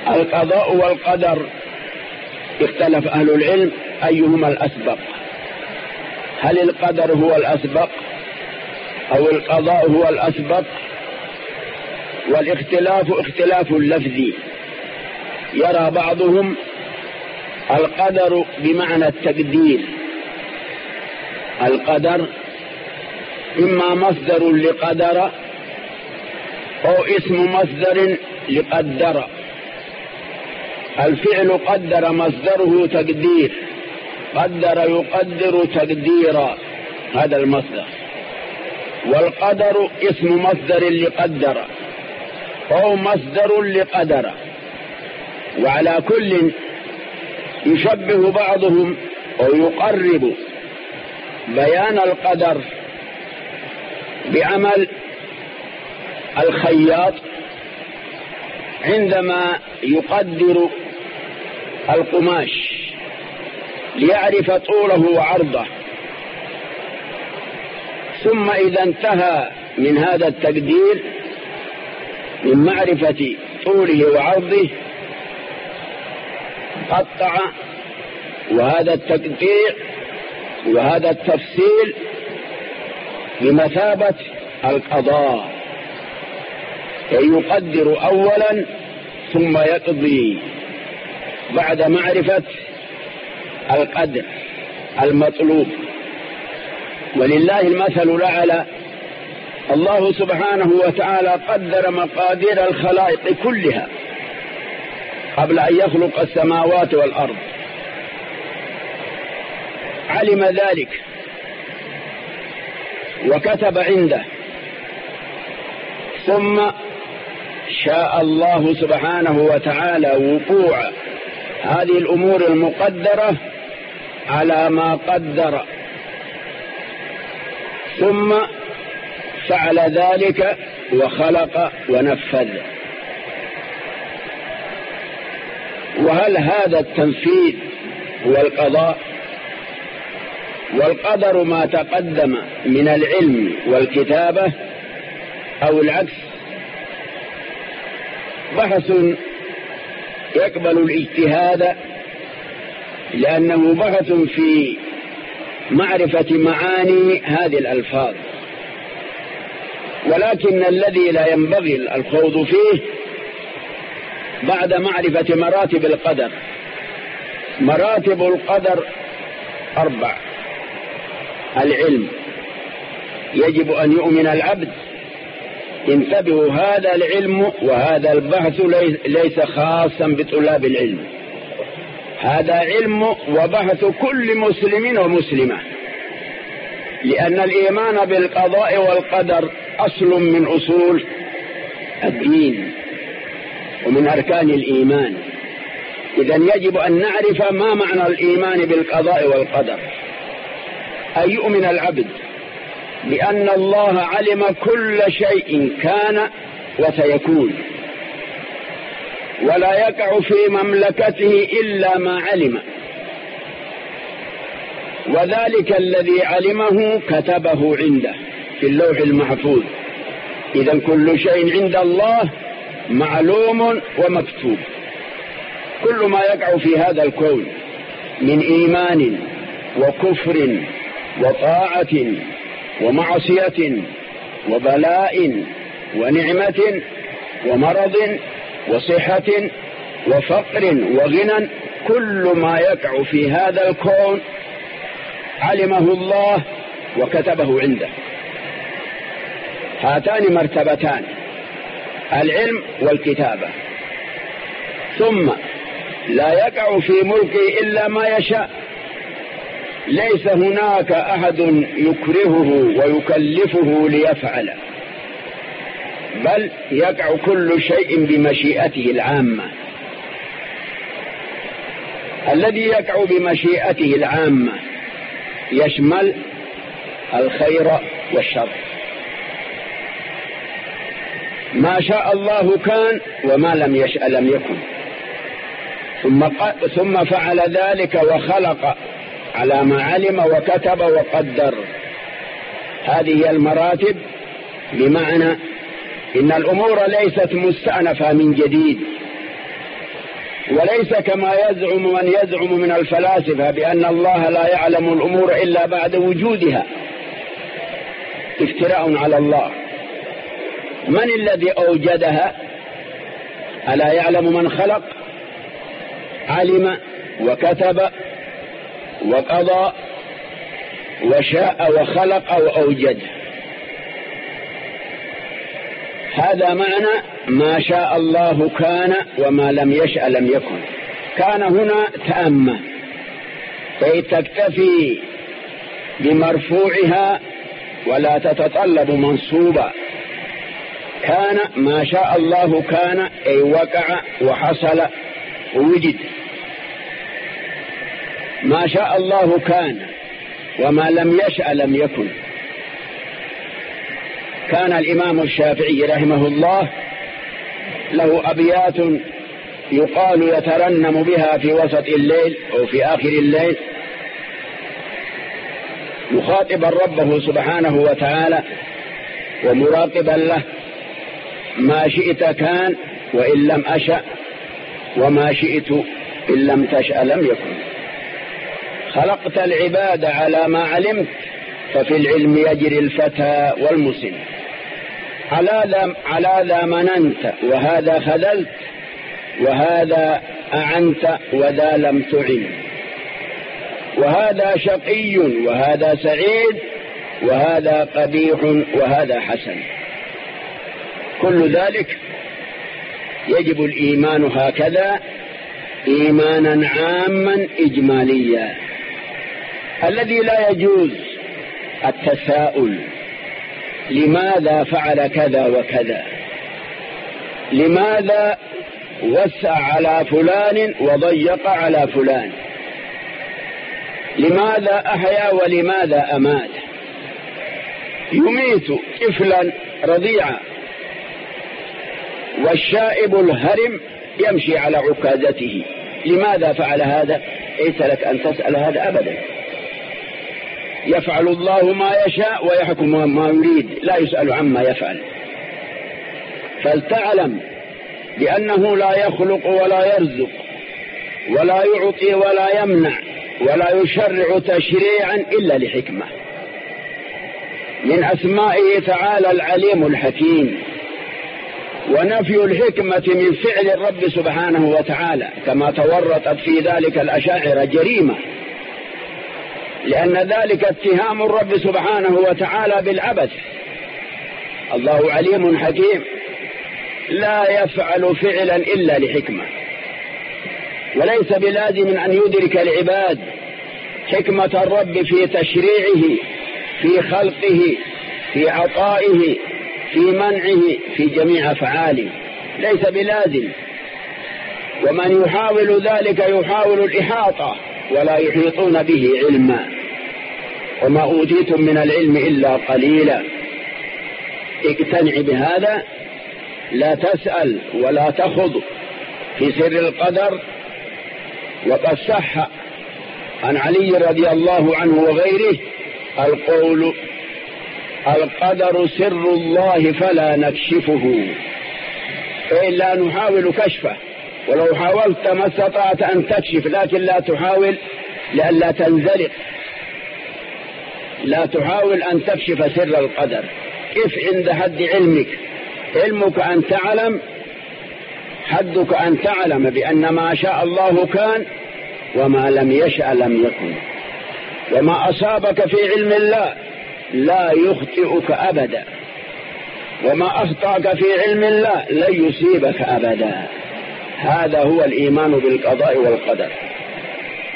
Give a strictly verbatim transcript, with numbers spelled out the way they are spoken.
القضاء والقدر اختلف أهل العلم أيهما الأسبق، هل القدر هو الأسبق أو القضاء هو الأسبق؟ والاختلاف اختلاف لفظي، يرى بعضهم القدر بمعنى التقدير، القدر إما مصدر لقدر أو اسم مصدر لقدر، الفعل قدر مصدره تقدير، قدر يقدر تقديرا، هذا المصدر، والقدر اسم مصدر لقدر أو مصدر لقدر. وعلى كل يشبه بعضهم أو يقرب بيان القدر بعمل الخياط عندما يقدر القماش ليعرف طوله وعرضه، ثم إذا انتهى من هذا التقدير من معرفة طوله وعرضه قطع، وهذا التقدير وهذا التفصيل بمثابة القضاء، يقدر أولا ثم يقضي بعد معرفة القدر المطلوب. ولله المثل الأعلى، الله سبحانه وتعالى قدر مقادير الخلائق كلها قبل أن يخلق السماوات والأرض، علم ذلك وكتب عنده، ثم شاء الله سبحانه وتعالى وقوع هذه الأمور المقدرة على ما قدر، ثم فعل ذلك وخلق ونفذ. وهل هذا التنفيذ هو القضاء؟ والقدر ما تقدم من العلم والكتابة أو العكس؟ بحث يقبل الاجتهاد، لأنه بحث في معرفة معاني هذه الألفاظ، ولكن الذي لا ينبغي الخوض فيه بعد معرفة مراتب القدر. مراتب القدر أربع: العلم، يجب أن يؤمن العبد، انتبهوا، هذا العلم وهذا البحث ليس خاصا بطلاب العلم، هذا علم وبحث كل مسلم ومسلمة، لأن الإيمان بالقضاء والقدر أصل من أصول الدين ومن أركان الإيمان. إذن يجب أن نعرف ما معنى الإيمان بالقضاء والقدر. أن يؤمن العبد بأن الله علم كل شيء كان وسيكون، ولا يقع في مملكته إلا ما علم، وذلك الذي علمه كتبه عنده في اللوح المحفوظ. إذن كل شيء عند الله معلوم ومكتوب، كل ما يقع في هذا الكون من إيمان وكفر وطاعة ومعصية وبلاء ونعمة ومرض وصحة وفقر وغنى، كل ما يقع في هذا الكون علمه الله وكتبه عنده. هاتان مرتبتان، العلم والكتابة. ثم لا يقع في ملكه إلا ما يشاء، ليس هناك أحد يكرهه ويكلفه ليفعل، بل يقع كل شيء بمشيئته العامة. الذي يقع بمشيئته العامة يشمل الخير والشر، ما شاء الله كان وما لم يشأ لم يكن، ثم, ثم فعل ذلك وخلق على ما علم وكتب وقدر. هذه المراتب، بمعنى إن الأمور ليست مستأنفة من جديد، وليس كما يزعم من يزعم من الفلاسفة بأن الله لا يعلم الأمور إلا بعد وجودها، افتراء على الله. من الذي أوجدها؟ ألا يعلم من خلق؟ علم وكتب وقضى وشاء وخلق وأوجد. هذا معنى ما شاء الله كان وما لم يشأ لم يكن. كان هنا تأمة كي تكتفي بمرفوعها ولا تتطلب منصوبا. كان ما شاء الله كان أي وقع وحصل ووجد. ما شاء الله كان وما لم يشأ لم يكن. كان الإمام الشافعي رحمه الله له أبيات يقال يترنم بها في وسط الليل أو في آخر الليل مخاطبا ربه سبحانه وتعالى ومراقبا له: ما شئت كان وإن لم أشأ، وما شئت إن لم تشأ لم يكن. خلقت العباد على ما علمت، ففي العلم يجري الفتى والمسن. على ذا على ذا مننت وهذا خذلت، وهذا أعنت وذا لم تعن، وهذا شقي وهذا سعيد، وهذا قبيح وهذا حسن. كل ذلك يجب الإيمان هكذا إيمانا عاما إجماليا، الذي لا يجوز التساؤل: لماذا فعل كذا وكذا؟ لماذا وسع على فلان وضيق على فلان؟ لماذا أحيا ولماذا أمات؟ يميت طفلا رضيعا والشائب الهرم يمشي على عكازته. لماذا فعل هذا؟ ليس لك أن تسأل هذا أبدا. يفعل الله ما يشاء ويحكم ما يريد، لا يسأل عما يفعل. فلتعلم بأنه لا يخلق ولا يرزق ولا يعطي ولا يمنع ولا يشرع تشريعا إلا لحكمة. من أسمائه تعالى العليم الحكيم. ونفي الحكمة من فعل الرب سبحانه وتعالى كما تورطت في ذلك الأشاعرة جريمة، لأن ذلك اتهام الرب سبحانه وتعالى بالعبث. الله عليم حكيم لا يفعل فعلا إلا لحكمة، وليس بلازم أن يدرك العباد حكمة الرب في تشريعه، في خلقه، في عطائه، في منعه، في جميع أفعاله، ليس بلازم. ومن يحاول ذلك يحاول الإحاطة ولا يحيطون به علما. وما أوتيتم من العلم إلا قليلا. اقتنع بهذا، لا تسأل ولا تخض في سر القدر. وقد صح عن علي رضي الله عنه وغيره القول: القدر سر الله فلا نكشفه، أي لا نحاول كشفه، ولو حاولت ما استطعت أن تكشف، لكن لا تحاول لئلا تنزلق. لا تحاول أن تكشف سر القدر. كيف عند حد علمك؟ علمك أن تعلم، حدك أن تعلم بأن ما شاء الله كان وما لم يشأ لم يكن. وما أصابك في علم الله لا يخطئك أبدا، وما أخطأك في علم الله لن يصيبك أبدا. هذا هو الإيمان بالقضاء والقدر.